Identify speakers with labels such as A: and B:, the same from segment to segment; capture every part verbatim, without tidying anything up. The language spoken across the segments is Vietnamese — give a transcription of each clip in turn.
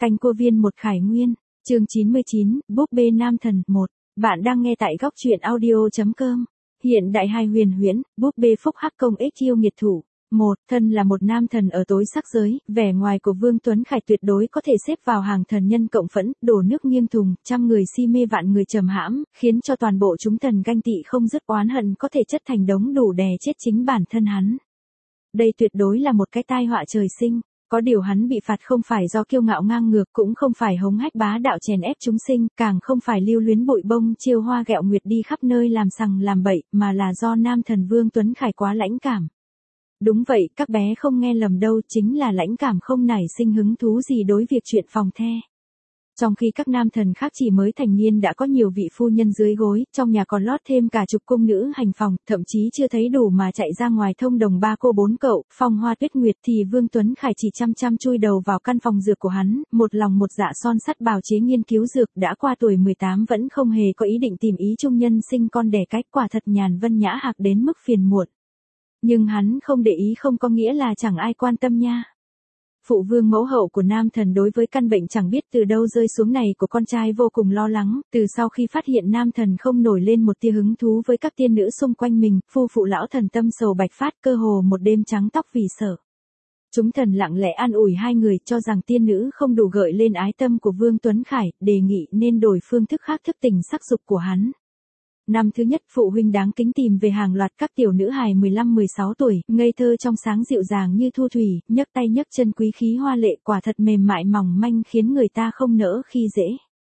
A: Canh Cua Viên một Khải Nguyên, chương chín mươi chín, búp bê nam thần, một. Bạn đang nghe tại góc truyện audio.com. Hiện đại hai huyền huyễn, búp bê phúc hắc công ích yêu nghiệt thủ. Một, thân là một nam thần ở tối sắc giới, vẻ ngoài của Vương Tuấn Khải tuyệt đối có thể xếp vào hàng thần nhân cộng phẫn, đổ nước nghiêng thùng, trăm người si mê vạn người trầm hãm, khiến cho toàn bộ chúng thần ganh tị không dứt, oán hận có thể chất thành đống đủ đè chết chính bản thân hắn. Đây tuyệt đối là một cái tai họa trời sinh. Có điều hắn bị phạt không phải do kiêu ngạo ngang ngược, cũng không phải hống hách bá đạo chèn ép chúng sinh, càng không phải lưu luyến bụi bông chiêu hoa ghẹo nguyệt đi khắp nơi làm sằng làm bậy, mà là do nam thần Vương Tuấn Khải quá lãnh cảm. Đúng vậy, các bé không nghe lầm đâu, chính là lãnh cảm, không nảy sinh hứng thú gì đối việc chuyện phòng the. Trong khi các nam thần khác chỉ mới thành niên đã có nhiều vị phu nhân dưới gối, trong nhà còn lót thêm cả chục cung nữ hành phòng, thậm chí chưa thấy đủ mà chạy ra ngoài thông đồng ba cô bốn cậu, phong hoa tuyết nguyệt, thì Vương Tuấn Khải chỉ chăm chăm chui đầu vào căn phòng dược của hắn, một lòng một dạ son sắt bào chế nghiên cứu dược, đã qua tuổi mười tám vẫn không hề có ý định tìm ý chung nhân sinh con đẻ cái, quả thật nhàn vân nhã hạc đến mức phiền muộn. Nhưng hắn không để ý không có nghĩa là chẳng ai quan tâm nha. Phụ vương mẫu hậu của nam thần đối với căn bệnh chẳng biết từ đâu rơi xuống này của con trai vô cùng lo lắng, từ sau khi phát hiện nam thần không nổi lên một tia hứng thú với các tiên nữ xung quanh mình, phu phụ lão thần tâm sầu bạch phát, cơ hồ một đêm trắng tóc vì sợ. Chúng thần lặng lẽ an ủi hai người, cho rằng tiên nữ không đủ gợi lên ái tâm của Vương Tuấn Khải, đề nghị nên đổi phương thức khác thức tỉnh sắc dục của hắn. Năm thứ nhất, phụ huynh đáng kính tìm về hàng loạt các tiểu nữ hài mười lăm mười sáu tuổi, ngây thơ trong sáng dịu dàng như thu thủy, nhấc tay nhấc chân quý khí hoa lệ, quả thật mềm mại mỏng manh khiến người ta không nỡ khi dễ.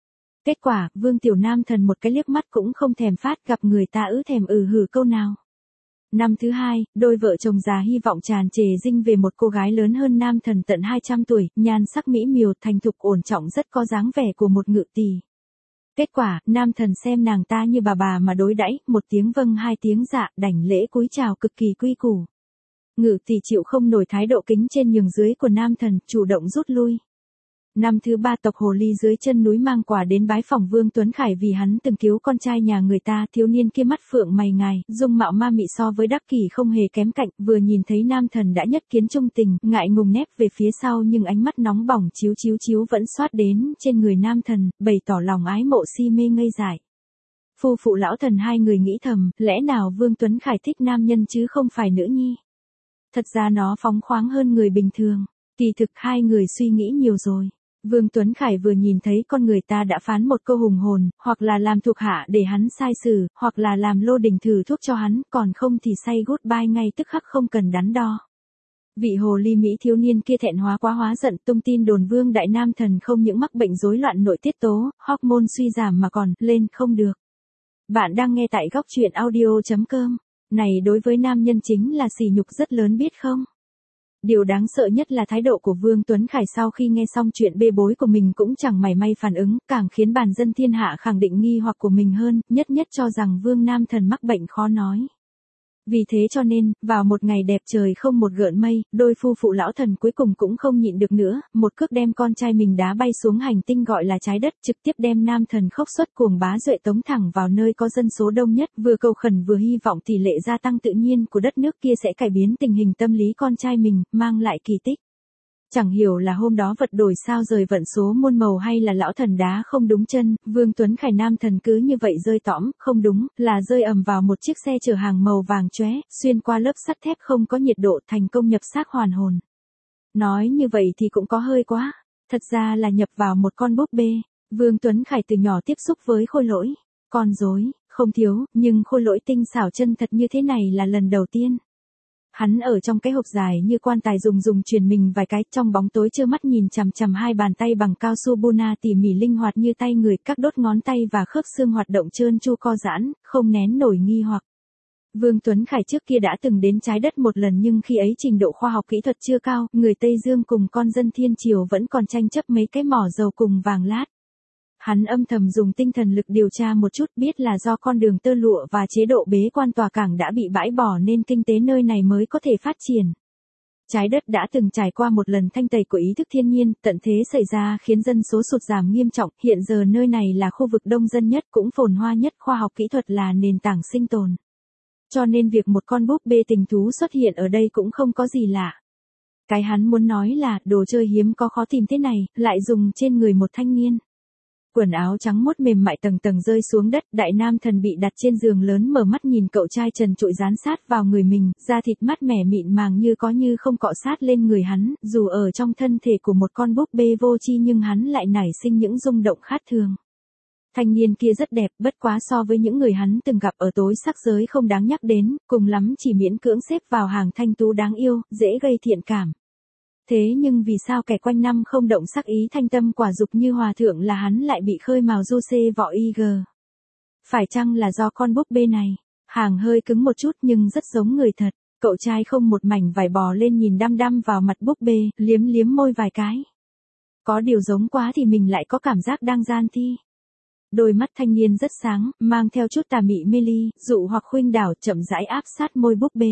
A: Kết quả, Vương tiểu nam thần một cái liếc mắt cũng không thèm phát, gặp người ta ứ thèm ừ hử câu nào. Năm thứ hai, đôi vợ chồng già hy vọng tràn trề dinh về một cô gái lớn hơn nam thần tận hai trăm tuổi, nhan sắc mỹ miều, thành thục ổn trọng, rất có dáng vẻ của một ngự tỷ. Kết quả, nam thần xem nàng ta như bà bà mà đối đãi, một tiếng vâng hai tiếng dạ, đảnh lễ cúi chào cực kỳ quy củ. Ngự tỷ chịu không nổi thái độ kính trên nhường dưới của nam thần, chủ động rút lui. Năm thứ ba, tộc hồ ly dưới chân núi mang quà đến bái phỏng Vương Tuấn Khải vì hắn từng cứu con trai nhà người ta, thiếu niên kia mắt phượng mày ngài, dung mạo ma mị so với Đắc Kỷ không hề kém cạnh, vừa nhìn thấy nam thần đã nhất kiến trung tình, ngại ngùng nép về phía sau nhưng ánh mắt nóng bỏng chiếu chiếu chiếu vẫn xoát đến trên người nam thần, bày tỏ lòng ái mộ si mê ngây dại. Phu phụ lão thần hai người nghĩ thầm, lẽ nào Vương Tuấn Khải thích nam nhân chứ không phải nữ nhi? Thật ra nó phóng khoáng hơn người bình thường, kỳ thực hai người suy nghĩ nhiều rồi. Vương Tuấn Khải vừa nhìn thấy con người ta đã phán một câu hùng hồn, hoặc là làm thuộc hạ để hắn sai xử, hoặc là làm lô đình thử thuốc cho hắn, còn không thì say goodbye ngay tức khắc không cần đắn đo. Vị hồ ly Mỹ thiếu niên kia thẹn hóa quá hóa giận, tung tin đồn Vương đại nam thần không những mắc bệnh rối loạn nội tiết tố, hormone suy giảm mà còn lên không được. Bạn đang nghe tại góc truyện audio.com. Này đối với nam nhân chính là sỉ nhục rất lớn biết không? Điều đáng sợ nhất là thái độ của Vương Tuấn Khải sau khi nghe xong chuyện bê bối của mình cũng chẳng mảy may phản ứng, càng khiến bàn dân thiên hạ khẳng định nghi hoặc của mình hơn, nhất nhất cho rằng Vương nam thần mắc bệnh khó nói. Vì thế cho nên, vào một ngày đẹp trời không một gợn mây, đôi phu phụ lão thần cuối cùng cũng không nhịn được nữa, một cước đem con trai mình đá bay xuống hành tinh gọi là trái đất, trực tiếp đem nam thần khốc xuất cuồng bá duệ tống thẳng vào nơi có dân số đông nhất, vừa cầu khẩn vừa hy vọng tỷ lệ gia tăng tự nhiên của đất nước kia sẽ cải biến tình hình tâm lý con trai mình, mang lại kỳ tích. Chẳng hiểu là hôm đó vật đổi sao rời vận số muôn màu hay là lão thần đá không đúng chân, Vương Tuấn Khải nam thần cứ như vậy rơi tõm, không đúng, là rơi ầm vào một chiếc xe chở hàng màu vàng chóe, xuyên qua lớp sắt thép không có nhiệt độ, thành công nhập xác hoàn hồn. Nói như vậy thì cũng có hơi quá, thật ra là nhập vào một con búp bê. Vương Tuấn Khải từ nhỏ tiếp xúc với khôi lỗi, con rối, không thiếu, nhưng khôi lỗi tinh xảo chân thật như thế này là lần đầu tiên. Hắn ở trong cái hộp dài như quan tài dùng dùng truyền mình vài cái, trong bóng tối trơ mắt nhìn chằm chằm hai bàn tay bằng cao su Buna tỉ mỉ linh hoạt như tay người, các đốt ngón tay và khớp xương hoạt động trơn tru co giãn, không nén nổi nghi hoặc. Vương Tuấn Khải trước kia đã từng đến trái đất một lần nhưng khi ấy trình độ khoa học kỹ thuật chưa cao, người Tây Dương cùng con dân thiên triều vẫn còn tranh chấp mấy cái mỏ dầu cùng vàng lát. Hắn âm thầm dùng tinh thần lực điều tra một chút, biết là do con đường tơ lụa và chế độ bế quan tòa cảng đã bị bãi bỏ nên kinh tế nơi này mới có thể phát triển. Trái đất đã từng trải qua một lần thanh tẩy của ý thức thiên nhiên, tận thế xảy ra khiến dân số sụt giảm nghiêm trọng, hiện giờ nơi này là khu vực đông dân nhất cũng phồn hoa nhất, khoa học kỹ thuật là nền tảng sinh tồn. Cho nên việc một con búp bê tình thú xuất hiện ở đây cũng không có gì lạ. Cái hắn muốn nói là, đồ chơi hiếm có khó tìm thế này, lại dùng trên người một thanh niên. Quần áo trắng muốt mềm mại tầng tầng rơi xuống đất, đại nam thần bị đặt trên giường lớn mở mắt nhìn cậu trai trần trụi dán sát vào người mình, da thịt mát mẻ mịn màng như có như không cọ sát lên người hắn, dù ở trong thân thể của một con búp bê vô tri nhưng hắn lại nảy sinh những rung động khác thường. Thanh niên kia rất đẹp, bất quá so với những người hắn từng gặp ở tối sắc giới không đáng nhắc đến, cùng lắm chỉ miễn cưỡng xếp vào hàng thanh tú đáng yêu, dễ gây thiện cảm. Thế nhưng vì sao kẻ quanh năm không động sắc ý thanh tâm quả dục như hòa thượng là hắn lại bị khơi mào du xê vọ y gờ? Phải chăng là do con búp bê này? Hàng hơi cứng một chút nhưng rất giống người thật. Cậu trai không một mảnh vải bò lên nhìn đăm đăm vào mặt búp bê, liếm liếm môi vài cái. Có điều giống quá thì mình lại có cảm giác đang gian thi. Đôi mắt thanh niên rất sáng, mang theo chút tà mị mê ly, dụ hoặc khuynh đảo chậm rãi áp sát môi búp bê.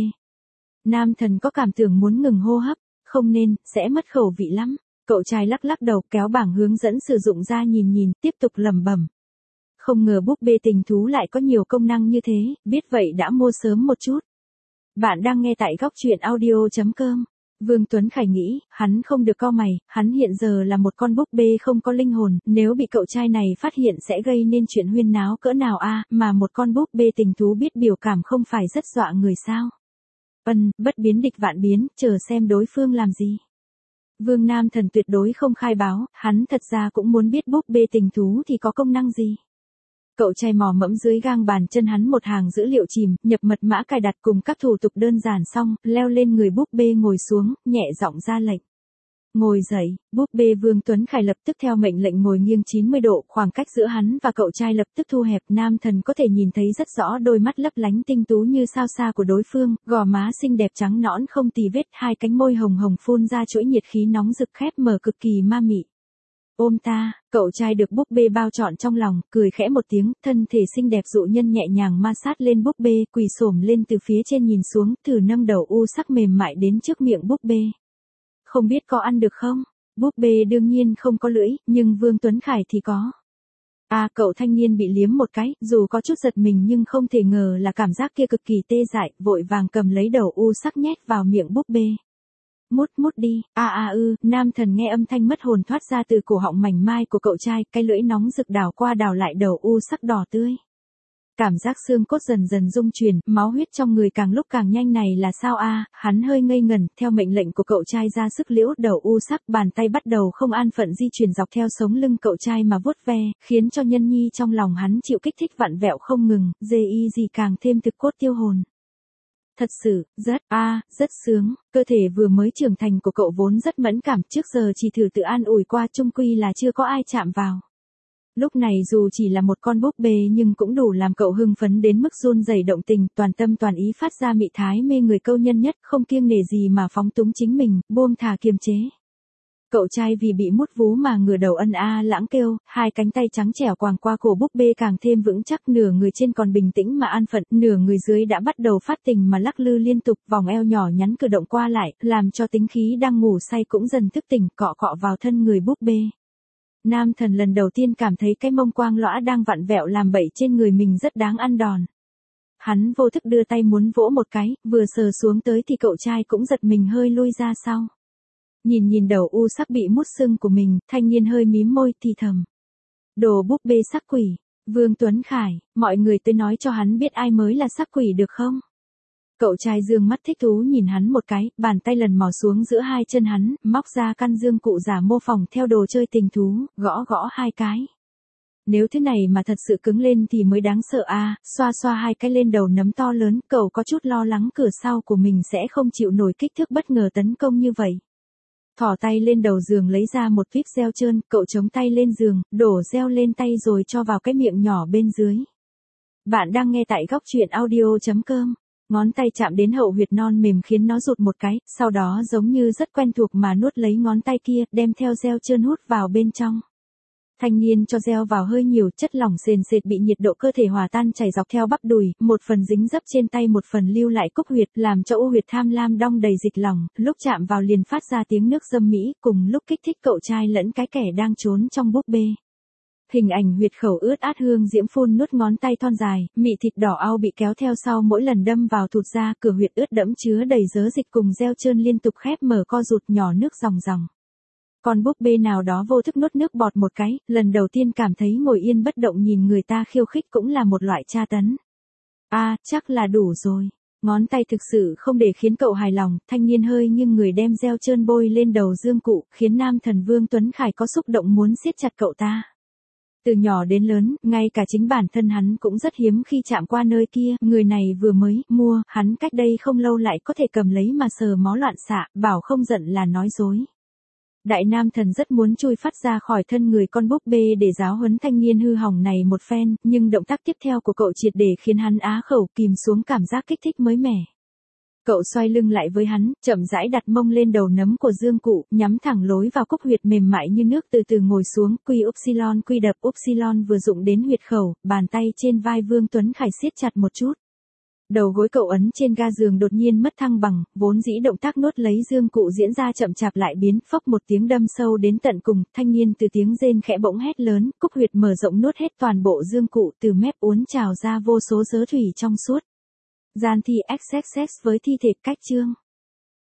A: Nam thần có cảm tưởng muốn ngừng hô hấp. Không nên, sẽ mất khẩu vị lắm. Cậu trai lắc lắc đầu kéo bảng hướng dẫn sử dụng ra nhìn nhìn, tiếp tục lẩm bẩm. Không ngờ búp bê tình thú lại có nhiều công năng như thế, biết vậy đã mua sớm một chút. Bạn đang nghe tại góc truyện audio chấm com. Vương Tuấn Khải nghĩ, hắn không được cau mày, hắn hiện giờ là một con búp bê không có linh hồn, nếu bị cậu trai này phát hiện sẽ gây nên chuyện huyên náo cỡ nào a, mà một con búp bê tình thú biết biểu cảm không phải rất dọa người sao. Ân, bất biến địch vạn biến, chờ xem đối phương làm gì. Vương Nam Thần tuyệt đối không khai báo, hắn thật ra cũng muốn biết búp bê tình thú thì có công năng gì. Cậu trai mò mẫm dưới gang bàn chân hắn một hàng dữ liệu chìm, nhập mật mã cài đặt cùng các thủ tục đơn giản xong, leo lên người búp bê ngồi xuống, nhẹ giọng ra lệnh. Ngồi dậy, búp bê Vương Tuấn Khải lập tức theo mệnh lệnh ngồi nghiêng chín mươi độ, khoảng cách giữa hắn và cậu trai lập tức thu hẹp. Nam thần có thể nhìn thấy rất rõ đôi mắt lấp lánh tinh tú như sao xa của đối phương, gò má xinh đẹp trắng nõn không tì vết, hai cánh môi hồng hồng phun ra chuỗi nhiệt khí nóng rực khép mở cực kỳ ma mị. Ôm ta, cậu trai được búp bê bao trọn trong lòng, cười khẽ một tiếng, thân thể xinh đẹp dụ nhân nhẹ nhàng ma sát lên búp bê, quỳ xổm lên từ phía trên nhìn xuống, thử nâng đầu u sắc mềm mại đến trước miệng búp bê. Không biết có ăn được không? Búp bê đương nhiên không có lưỡi, nhưng Vương Tuấn Khải thì có. À, cậu thanh niên bị liếm một cái, dù có chút giật mình nhưng không thể ngờ là cảm giác kia cực kỳ tê dại, vội vàng cầm lấy đầu u sắc nhét vào miệng búp bê. Mút mút đi, a a ư, nam thần nghe âm thanh mất hồn thoát ra từ cổ họng mảnh mai của cậu trai, cái lưỡi nóng rực đảo qua đảo lại đầu u sắc đỏ tươi. Cảm giác xương cốt dần dần rung chuyển, máu huyết trong người càng lúc càng nhanh này là sao a? Hắn hơi ngây ngẩn, theo mệnh lệnh của cậu trai ra sức liễu đầu u sắc, bàn tay bắt đầu không an phận di chuyển dọc theo sống lưng cậu trai mà vuốt ve, khiến cho nhân nhi trong lòng hắn chịu kích thích vặn vẹo không ngừng, dê y gì càng thêm thực cốt tiêu hồn. Thật sự, rất, a à, rất sướng, cơ thể vừa mới trưởng thành của cậu vốn rất mẫn cảm, trước giờ chỉ thử tự an ủi qua chung quy là chưa có ai chạm vào. Lúc này dù chỉ là một con búp bê nhưng cũng đủ làm cậu hưng phấn đến mức run rẩy động tình, toàn tâm toàn ý phát ra mị thái mê người câu nhân nhất, không kiêng nể gì mà phóng túng chính mình, buông thả kiềm chế. Cậu trai vì bị mút vú mà ngửa đầu ân a lãng kêu, hai cánh tay trắng trẻo quàng qua cổ búp bê càng thêm vững chắc, nửa người trên còn bình tĩnh mà an phận, nửa người dưới đã bắt đầu phát tình mà lắc lư liên tục, vòng eo nhỏ nhắn cử động qua lại, làm cho tính khí đang ngủ say cũng dần thức tỉnh, cọ cọ vào thân người búp bê. Nam thần lần đầu tiên cảm thấy cái mông quang lõa đang vặn vẹo làm bậy trên người mình rất đáng ăn đòn. Hắn vô thức đưa tay muốn vỗ một cái, vừa sờ xuống tới thì cậu trai cũng giật mình hơi lui ra sau. Nhìn nhìn đầu u sắc bị mút sưng của mình, thanh niên hơi mím môi thì thầm. Đồ búp bê sắc quỷ, Vương Tuấn Khải, mọi người tới nói cho hắn biết ai mới là sắc quỷ được không? Cậu trai dương mắt thích thú nhìn hắn một cái, bàn tay lần mò xuống giữa hai chân hắn, móc ra căn dương cụ giả mô phỏng theo đồ chơi tình thú, gõ gõ hai cái. Nếu thế này mà thật sự cứng lên thì mới đáng sợ a. À, xoa xoa hai cái lên đầu nấm to lớn, cậu có chút lo lắng cửa sau của mình sẽ không chịu nổi kích thước bất ngờ tấn công như vậy. Thỏ tay lên đầu giường lấy ra một vít gel trơn, cậu chống tay lên giường, đổ gel lên tay rồi cho vào cái miệng nhỏ bên dưới. Bạn đang nghe tại góc truyện audio chấm com. Ngón tay chạm đến hậu huyệt non mềm khiến nó rụt một cái, sau đó giống như rất quen thuộc mà nuốt lấy ngón tay kia, đem theo gel trơn hút vào bên trong. Thanh niên cho gel vào hơi nhiều, chất lỏng sền sệt bị nhiệt độ cơ thể hòa tan chảy dọc theo bắp đùi, một phần dính dấp trên tay một phần lưu lại cúc huyệt, làm cho u huyệt tham lam đong đầy dịch lỏng, lúc chạm vào liền phát ra tiếng nước dâm mỹ, cùng lúc kích thích cậu trai lẫn cái kẻ đang trốn trong búp bê. Hình ảnh huyệt khẩu ướt át hương diễm phun nuốt ngón tay thon dài, mị thịt đỏ au bị kéo theo sau mỗi lần đâm vào thụt ra, cửa huyệt ướt đẫm chứa đầy dớ dịch cùng reo trơn liên tục khép mở co rụt nhỏ nước ròng ròng. Con búp bê nào đó vô thức nuốt nước bọt một cái, lần đầu tiên cảm thấy ngồi yên bất động nhìn người ta khiêu khích cũng là một loại tra tấn. A, à, chắc là đủ rồi. Ngón tay thực sự không để khiến cậu hài lòng, thanh niên hơi nhưng người đem reo trơn bôi lên đầu Dương Cụ, khiến nam thần Vương Tuấn Khải có xúc động muốn siết chặt cậu ta. Từ nhỏ đến lớn, ngay cả chính bản thân hắn cũng rất hiếm khi chạm qua nơi kia, người này vừa mới mua, hắn cách đây không lâu lại có thể cầm lấy mà sờ mó loạn xạ, bảo không giận là nói dối. Đại nam thần rất muốn chui phát ra khỏi thân người con búp bê để giáo huấn thanh niên hư hỏng này một phen, nhưng động tác tiếp theo của cậu triệt để khiến hắn á khẩu kìm xuống cảm giác kích thích mới mẻ. Cậu xoay lưng lại với hắn, chậm rãi đặt mông lên đầu nấm của Dương Cụ, nhắm thẳng lối vào cúc huyệt mềm mại như nước từ từ ngồi xuống, quy upsilon quy đập upsilon vừa dụng đến huyệt khẩu, bàn tay trên vai Vương Tuấn Khải siết chặt một chút. Đầu gối cậu ấn trên ga giường đột nhiên mất thăng bằng, vốn dĩ động tác nuốt lấy Dương Cụ diễn ra chậm chạp lại biến, phốc một tiếng đâm sâu đến tận cùng, thanh niên từ tiếng rên khẽ bỗng hét lớn, cúc huyệt mở rộng nuốt hết toàn bộ Dương Cụ, từ mép uốn trào ra vô số dớ thủy trong suốt. Gian thi ích ích ích với thi thể cách chương.